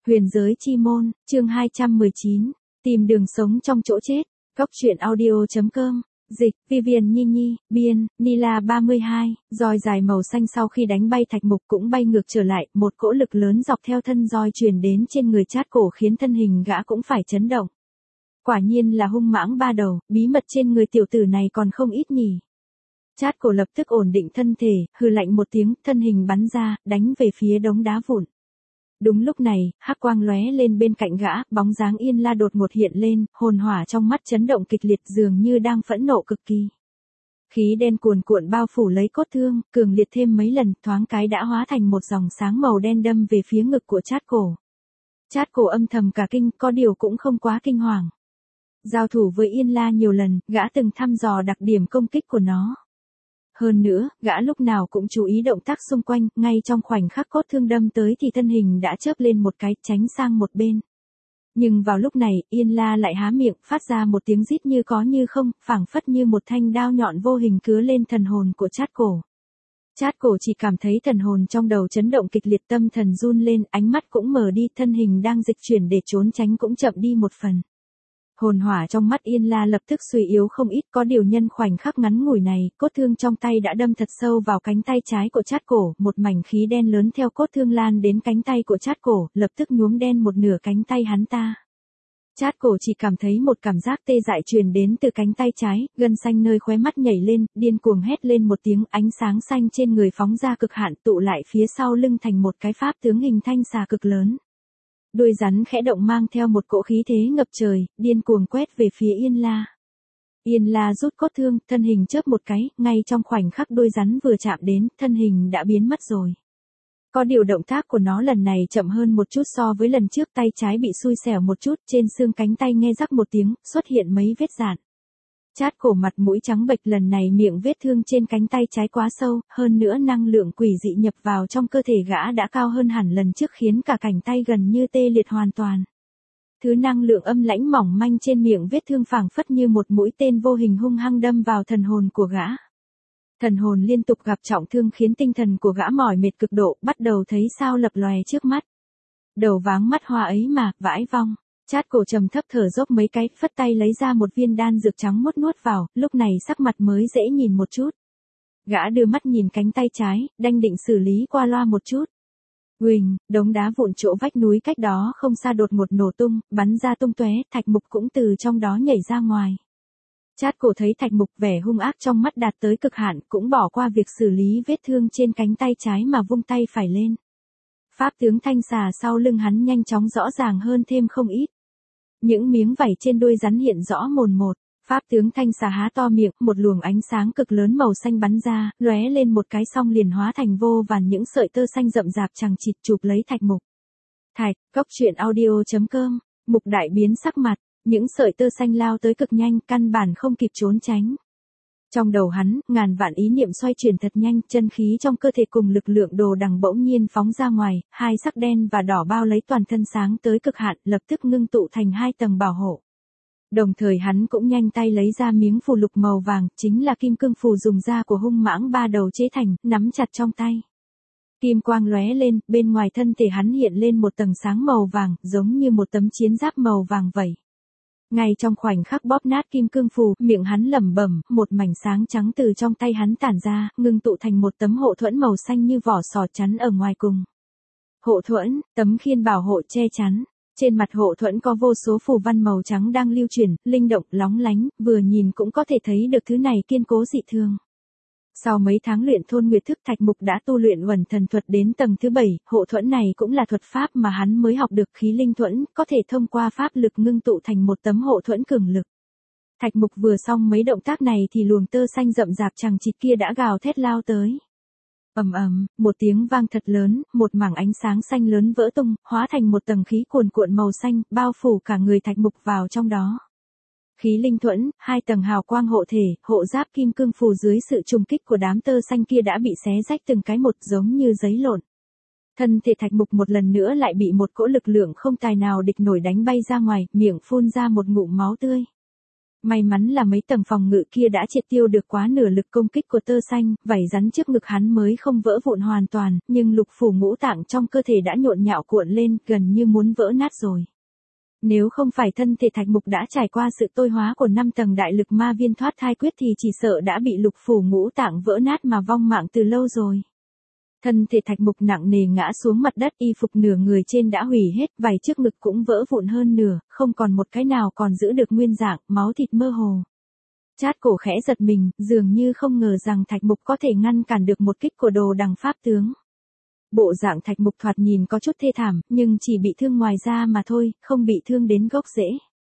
Huyền giới chi môn, chương 219, tìm đường sống trong chỗ chết, góc truyện audio.com, dịch, Vivian Nhi Nhi, biên, Nila 32, roi dài màu xanh sau khi đánh bay thạch mục cũng bay ngược trở lại, một cỗ lực lớn dọc theo thân roi truyền đến trên người Trát Cổ khiến thân hình gã cũng phải chấn động. Quả nhiên là hung mãng ba đầu, bí mật trên người tiểu tử này còn không ít nhỉ. Trát Cổ lập tức ổn định thân thể, hừ lạnh một tiếng, thân hình bắn ra, đánh về phía đống đá vụn. Đúng lúc này, hắc quang lóe lên bên cạnh gã, bóng dáng Yên La đột ngột hiện lên, hồn hỏa trong mắt chấn động kịch liệt dường như đang phẫn nộ cực kỳ. Khí đen cuồn cuộn bao phủ lấy cốt thương, cường liệt thêm mấy lần, thoáng cái đã hóa thành một dòng sáng màu đen đâm về phía ngực của Trát Cổ. Trát Cổ âm thầm cả kinh, có điều cũng không quá kinh hoàng. Giao thủ với Yên La nhiều lần, gã từng thăm dò đặc điểm công kích của nó. Hơn nữa, gã lúc nào cũng chú ý động tác xung quanh, ngay trong khoảnh khắc cốt thương đâm tới thì thân hình đã chớp lên một cái, tránh sang một bên. Nhưng vào lúc này, Yên La lại há miệng, phát ra một tiếng rít như có như không, phảng phất như một thanh đao nhọn vô hình cứa lên thần hồn của Trát Cổ. Trát Cổ chỉ cảm thấy thần hồn trong đầu chấn động kịch liệt, tâm thần run lên, ánh mắt cũng mờ đi, thân hình đang dịch chuyển để trốn tránh cũng chậm đi một phần. Hồn hỏa trong mắt Yên La lập tức suy yếu không ít, có điều nhân khoảnh khắc ngắn ngủi này, cốt thương trong tay đã đâm thật sâu vào cánh tay trái của Trát Cổ, một mảnh khí đen lớn theo cốt thương lan đến cánh tay của Trát Cổ, lập tức nhuốm đen một nửa cánh tay hắn ta. Trát Cổ chỉ cảm thấy một cảm giác tê dại truyền đến từ cánh tay trái, gân xanh nơi khóe mắt nhảy lên, điên cuồng hét lên một tiếng, ánh sáng xanh trên người phóng ra cực hạn, tụ lại phía sau lưng thành một cái pháp tướng hình thanh xà cực lớn. Đuôi rắn khẽ động mang theo một cỗ khí thế ngập trời, điên cuồng quét về phía Yên La. Yên La rút cốt thương, thân hình chớp một cái, ngay trong khoảnh khắc đuôi rắn vừa chạm đến, thân hình đã biến mất rồi. Có điều động tác của nó lần này chậm hơn một chút so với lần trước, tay trái bị xui xẻo một chút, trên xương cánh tay nghe rắc một tiếng, xuất hiện mấy vết rạn. Trát Cổ mặt mũi trắng bệch, lần này miệng vết thương trên cánh tay trái quá sâu, hơn nữa năng lượng quỷ dị nhập vào trong cơ thể gã đã cao hơn hẳn lần trước khiến cả cánh tay gần như tê liệt hoàn toàn. Thứ năng lượng âm lãnh mỏng manh trên miệng vết thương phảng phất như một mũi tên vô hình hung hăng đâm vào thần hồn của gã. Thần hồn liên tục gặp trọng thương khiến tinh thần của gã mỏi mệt cực độ, bắt đầu thấy sao lập lòe trước mắt. Đầu váng mắt hoa ấy mà, vãi vong. Trát Cổ trầm thấp thở dốc mấy cái, phất tay lấy ra một viên đan dược trắng muốt nuốt vào, lúc này sắc mặt mới dễ nhìn một chút. Gã đưa mắt nhìn cánh tay trái, đanh định xử lý qua loa một chút. Huỳnh, đống đá vụn chỗ vách núi cách đó không xa đột ngột nổ tung, bắn ra tung tóe, thạch mục cũng từ trong đó nhảy ra ngoài. Trát Cổ thấy thạch mục vẻ hung ác trong mắt đạt tới cực hạn, cũng bỏ qua việc xử lý vết thương trên cánh tay trái mà vung tay phải lên. Pháp tướng thanh xà sau lưng hắn nhanh chóng rõ ràng hơn thêm không ít. Những miếng vảy trên đuôi rắn hiện rõ mồn một. Pháp tướng thanh xà há to miệng, một luồng ánh sáng cực lớn màu xanh bắn ra, lóe lên một cái xong liền hóa thành vô vàn những sợi tơ xanh rậm rạp chằng chịt chụp lấy thạch mục. Thạch, góc truyện audio.com, mục đại biến sắc mặt, những sợi tơ xanh lao tới cực nhanh, căn bản không kịp trốn tránh. Trong đầu hắn, ngàn vạn ý niệm xoay chuyển thật nhanh, chân khí trong cơ thể cùng lực lượng đồ đằng bỗng nhiên phóng ra ngoài, hai sắc đen và đỏ bao lấy toàn thân sáng tới cực hạn, lập tức ngưng tụ thành hai tầng bảo hộ. Đồng thời hắn cũng nhanh tay lấy ra miếng phù lục màu vàng, chính là kim cương phù dùng da của hung mãng ba đầu chế thành, nắm chặt trong tay. Kim quang lóe lên, bên ngoài thân thể hắn hiện lên một tầng sáng màu vàng, giống như một tấm chiến giáp màu vàng vậy. Ngay trong khoảnh khắc bóp nát kim cương phù, miệng hắn lẩm bẩm, một mảnh sáng trắng từ trong tay hắn tản ra, ngưng tụ thành một tấm hộ thuẫn màu xanh như vỏ sò chắn ở ngoài cùng. Hộ thuẫn, tấm khiên bảo hộ che chắn. Trên mặt hộ thuẫn có vô số phù văn màu trắng đang lưu chuyển, linh động, lóng lánh, vừa nhìn cũng có thể thấy được thứ này kiên cố dị thường. Sau mấy tháng luyện thôn nguyệt thức, thạch mục đã tu luyện uẩn thần thuật đến tầng thứ 7, hộ thuẫn này cũng là thuật pháp mà hắn mới học được, khí linh thuẫn, có thể thông qua pháp lực ngưng tụ thành một tấm hộ thuẫn cường lực. Thạch mục vừa xong mấy động tác này thì luồng tơ xanh rậm rạp chằng chịt kia đã gào thét lao tới. Ầm ầm, một tiếng vang thật lớn, một mảng ánh sáng xanh lớn vỡ tung, hóa thành một tầng khí cuồn cuộn màu xanh, bao phủ cả người thạch mục vào trong đó. Khí linh thuẫn, hai tầng hào quang hộ thể, hộ giáp kim cương phù dưới sự trùng kích của đám tơ xanh kia đã bị xé rách từng cái một giống như giấy lộn. Thân thể thạch mục một lần nữa lại bị một cỗ lực lượng không tài nào địch nổi đánh bay ra ngoài, miệng phun ra một ngụm máu tươi. May mắn là mấy tầng phòng ngự kia đã triệt tiêu được quá nửa lực công kích của tơ xanh, vảy rắn trước ngực hắn mới không vỡ vụn hoàn toàn, nhưng lục phủ ngũ tạng trong cơ thể đã nhộn nhạo cuộn lên, gần như muốn vỡ nát rồi. Nếu không phải thân thể Thạch Mục đã trải qua sự tôi hóa của 5 tầng đại lực ma viên thoát thai quyết thì chỉ sợ đã bị lục phủ ngũ tạng vỡ nát mà vong mạng từ lâu rồi. Thân thể Thạch Mục nặng nề ngã xuống mặt đất, y phục nửa người trên đã hủy hết, vảy trước ngực cũng vỡ vụn hơn nửa, không còn một cái nào còn giữ được nguyên dạng, máu thịt mơ hồ. Chát cổ khẽ giật mình, dường như không ngờ rằng Thạch Mục có thể ngăn cản được một kích của Đồ Đằng pháp tướng. Bộ dạng Thạch Mục thoạt nhìn có chút thê thảm, nhưng chỉ bị thương ngoài da mà thôi, không bị thương đến gốc rễ.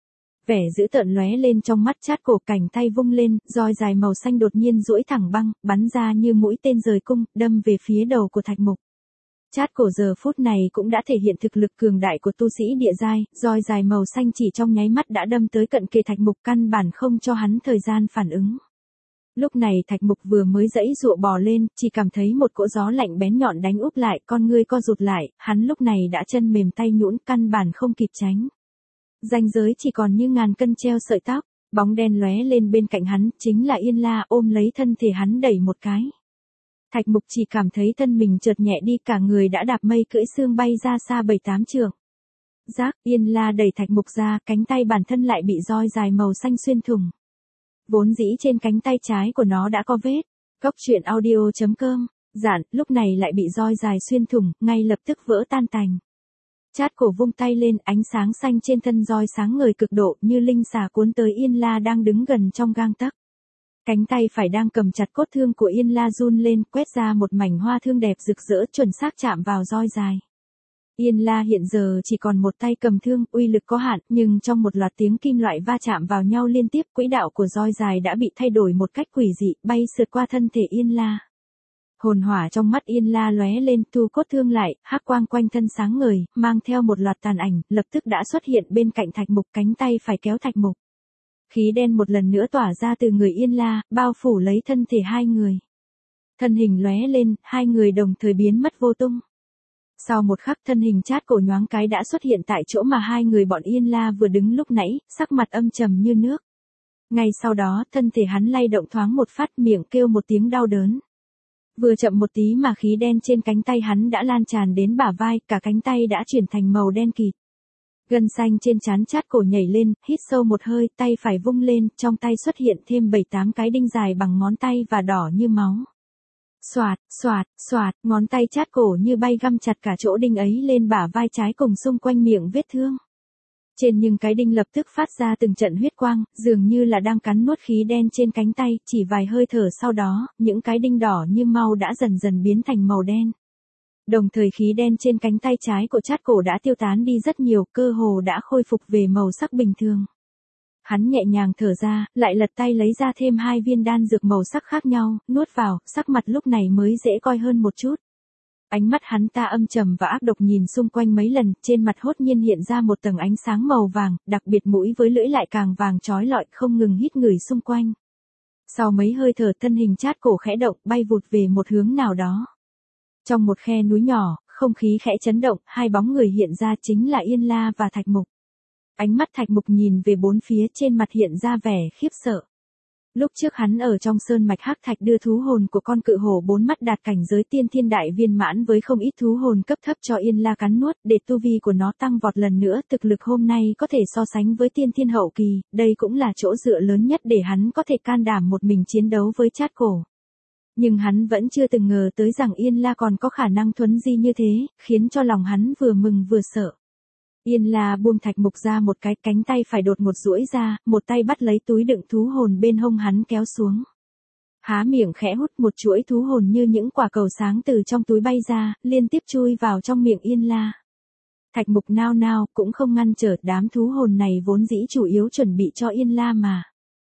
Vẻ dữ tợn lóe lên trong mắt Chát cổ, cảnh tay vung lên, roi dài màu xanh đột nhiên duỗi thẳng băng, bắn ra như mũi tên rời cung, đâm về phía đầu của Thạch Mục. Chát cổ giờ phút này cũng đã thể hiện thực lực cường đại của tu sĩ địa giai, roi dài màu xanh chỉ trong nháy mắt đã đâm tới cận kề Thạch Mục, căn bản không cho hắn thời gian phản ứng. Lúc này Thạch Mục vừa mới giãy giụa bò lên, chỉ cảm thấy một cỗ gió lạnh bén nhọn đánh úp lại, con ngươi co rụt lại, hắn lúc này đã chân mềm tay nhũn, căn bản không kịp tránh. Ranh giới chỉ còn như ngàn cân treo sợi tóc, bóng đen lóe lên bên cạnh hắn, chính là Yên La, ôm lấy thân thể hắn đẩy một cái. Thạch Mục chỉ cảm thấy thân mình chợt nhẹ đi, cả người đã đạp mây cưỡi sương bay ra xa 7-8 trượng. Rác, Yên La đẩy Thạch Mục ra, cánh tay bản thân lại bị roi dài màu xanh xuyên thủng. Vốn dĩ trên cánh tay trái của nó đã có vết. Góc truyện audio.com, Dạn, lúc này lại bị roi dài xuyên thủng, ngay lập tức vỡ tan tành. Chát cổ vung tay lên, ánh sáng xanh trên thân roi sáng ngời cực độ, như linh xà cuốn tới Yên La đang đứng gần trong gang tấc. Cánh tay phải đang cầm chặt cốt thương của Yên La run lên, quét ra một mảnh hoa thương đẹp rực rỡ, chuẩn xác chạm vào roi dài. Yên La hiện giờ chỉ còn một tay cầm thương, uy lực có hạn, nhưng trong một loạt tiếng kim loại va chạm vào nhau liên tiếp, quỹ đạo của roi dài đã bị thay đổi một cách quỷ dị, bay sượt qua thân thể Yên La. Hồn hỏa trong mắt Yên La lóe lên, thu cốt thương lại, hắc quang quanh thân sáng ngời, mang theo một loạt tàn ảnh, lập tức đã xuất hiện bên cạnh Thạch Mục, cánh tay phải kéo Thạch Mục. Khí đen một lần nữa tỏa ra từ người Yên La, bao phủ lấy thân thể hai người. Thân hình lóe lên, hai người đồng thời biến mất vô tung. Sau một khắc, thân hình Chát cổ nhoáng cái đã xuất hiện tại chỗ mà hai người bọn Yên La vừa đứng lúc nãy, sắc mặt âm trầm như nước. Ngay sau đó, thân thể hắn lay động thoáng một phát, miệng kêu một tiếng đau đớn. Vừa chậm một tí mà khí đen trên cánh tay hắn đã lan tràn đến bả vai, cả cánh tay đã chuyển thành màu đen kịt. Gân xanh trên trán Chát cổ nhảy lên, hít sâu một hơi, tay phải vung lên, trong tay xuất hiện thêm 7-8 cái đinh dài bằng ngón tay và đỏ như máu. Xoạt, xoạt, xoạt, ngón tay Chát cổ như bay găm chặt cả chỗ đinh ấy lên bả vai trái cùng xung quanh miệng vết thương. Trên những cái đinh lập tức phát ra từng trận huyết quang, dường như là đang cắn nuốt khí đen trên cánh tay, chỉ vài hơi thở sau đó, những cái đinh đỏ như mau đã dần dần biến thành màu đen. Đồng thời khí đen trên cánh tay trái của Chát cổ đã tiêu tán đi rất nhiều, cơ hồ đã khôi phục về màu sắc bình thường. Hắn nhẹ nhàng thở ra, lại lật tay lấy ra thêm 2 viên đan dược màu sắc khác nhau, nuốt vào, sắc mặt lúc này mới dễ coi hơn một chút. Ánh mắt hắn ta âm trầm và ác độc nhìn xung quanh mấy lần, trên mặt hốt nhiên hiện ra một tầng ánh sáng màu vàng, đặc biệt mũi với lưỡi lại càng vàng chói lọi, không ngừng hít người xung quanh. Sau mấy hơi thở, thân hình Chát cổ khẽ động, bay vụt về một hướng nào đó. Trong một khe núi nhỏ, không khí khẽ chấn động, hai bóng người hiện ra chính là Yên La và Thạch Mục. Ánh mắt Thạch Mục nhìn về bốn phía, trên mặt hiện ra vẻ khiếp sợ. Lúc trước hắn ở trong sơn mạch hắc thạch đưa thú hồn của con cự hổ 4 mắt đạt cảnh giới tiên thiên đại viên mãn với không ít thú hồn cấp thấp cho Yên La cắn nuốt, để tu vi của nó tăng vọt lần nữa, thực lực hôm nay có thể so sánh với tiên thiên hậu kỳ, đây cũng là chỗ dựa lớn nhất để hắn có thể can đảm một mình chiến đấu với Chát cổ. Nhưng hắn vẫn chưa từng ngờ tới rằng Yên La còn có khả năng thuấn di như thế, khiến cho lòng hắn vừa mừng vừa sợ. Yên La buông Thạch Mục ra một cái, cánh tay phải đột một duỗi ra, một tay bắt lấy túi đựng thú hồn bên hông hắn kéo xuống. Há miệng khẽ hút, một chuỗi thú hồn như những quả cầu sáng từ trong túi bay ra, liên tiếp chui vào trong miệng Yên La. Thạch Mục nao nao, cũng không ngăn trở, đám thú hồn này vốn dĩ chủ yếu chuẩn bị cho Yên La mà.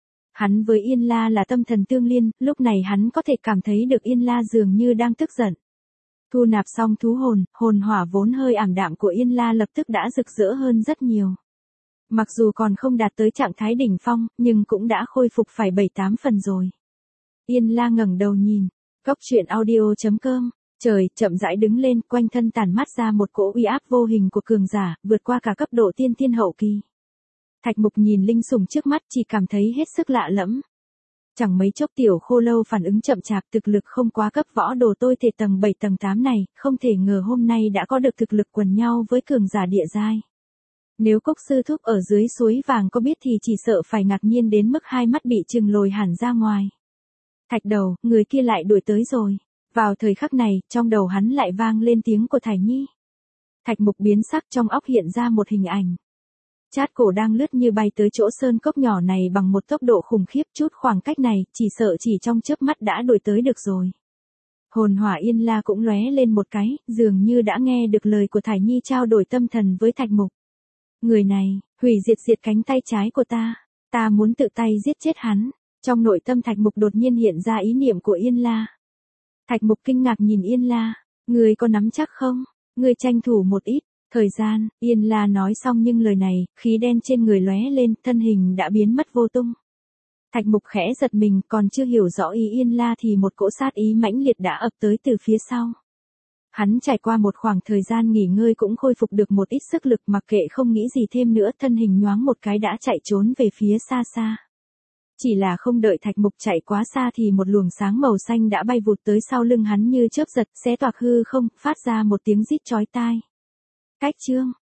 Hắn với Yên La là tâm thần tương liên, lúc này hắn có thể cảm thấy được Yên La dường như đang tức giận. Thu nạp xong thú hồn, hồn hỏa vốn hơi ảm đạm của Yên La lập tức đã rực rỡ hơn rất nhiều. Mặc dù còn không đạt tới trạng thái đỉnh phong, nhưng cũng đã khôi phục phải 7-8 phần rồi. Yên La ngẩng đầu nhìn, góc truyện audio.com, trời chậm rãi đứng lên, quanh thân tản mát ra một cỗ uy áp vô hình của cường giả, vượt qua cả cấp độ tiên thiên hậu kỳ. Thạch Mục nhìn linh sủng trước mắt chỉ cảm thấy hết sức lạ lẫm. Chẳng mấy chốc tiểu khô lâu phản ứng chậm chạp, thực lực không quá cấp võ đồ tôi thể tầng 7 tầng 8 này, không thể ngờ hôm nay đã có được thực lực quần nhau với cường giả địa giai. Nếu Cốc sư thúc ở dưới suối vàng có biết thì chỉ sợ phải ngạc nhiên đến mức hai mắt bị trừng lồi hẳn ra ngoài. Thạch đầu, người kia lại đuổi tới rồi. Vào thời khắc này, trong đầu hắn lại vang lên tiếng của Thải Nhi. Thạch Mục biến sắc, trong óc hiện ra một hình ảnh. Chát cổ đang lướt như bay tới chỗ sơn cốc nhỏ này bằng một tốc độ khủng khiếp, chút khoảng cách này, chỉ sợ chỉ trong chớp mắt đã đuổi tới được rồi. Hồn hỏa Yên La cũng lóe lên một cái, dường như đã nghe được lời của Thải Nhi trao đổi tâm thần với Thạch Mục. Người này, hủy diệt cánh tay trái của ta muốn tự tay giết chết hắn. Trong nội tâm Thạch Mục đột nhiên hiện ra ý niệm của Yên La. Thạch Mục kinh ngạc nhìn Yên La, người có nắm chắc không? Người tranh thủ một ít thời gian. Yên La nói xong nhưng lời này, khí đen trên người lóe lên, thân hình đã biến mất vô tung. Thạch Mục khẽ giật mình, còn chưa hiểu rõ ý Yên La thì một cỗ sát ý mãnh liệt đã ập tới từ phía sau. Hắn trải qua một khoảng thời gian nghỉ ngơi cũng khôi phục được một ít sức lực, mặc kệ không nghĩ gì thêm nữa, thân hình nhoáng một cái đã chạy trốn về phía xa xa. Chỉ là không đợi Thạch Mục chạy quá xa thì một luồng sáng màu xanh đã bay vụt tới sau lưng hắn như chớp giật, xé toạc hư không, phát ra một tiếng rít chói tai. Cách chương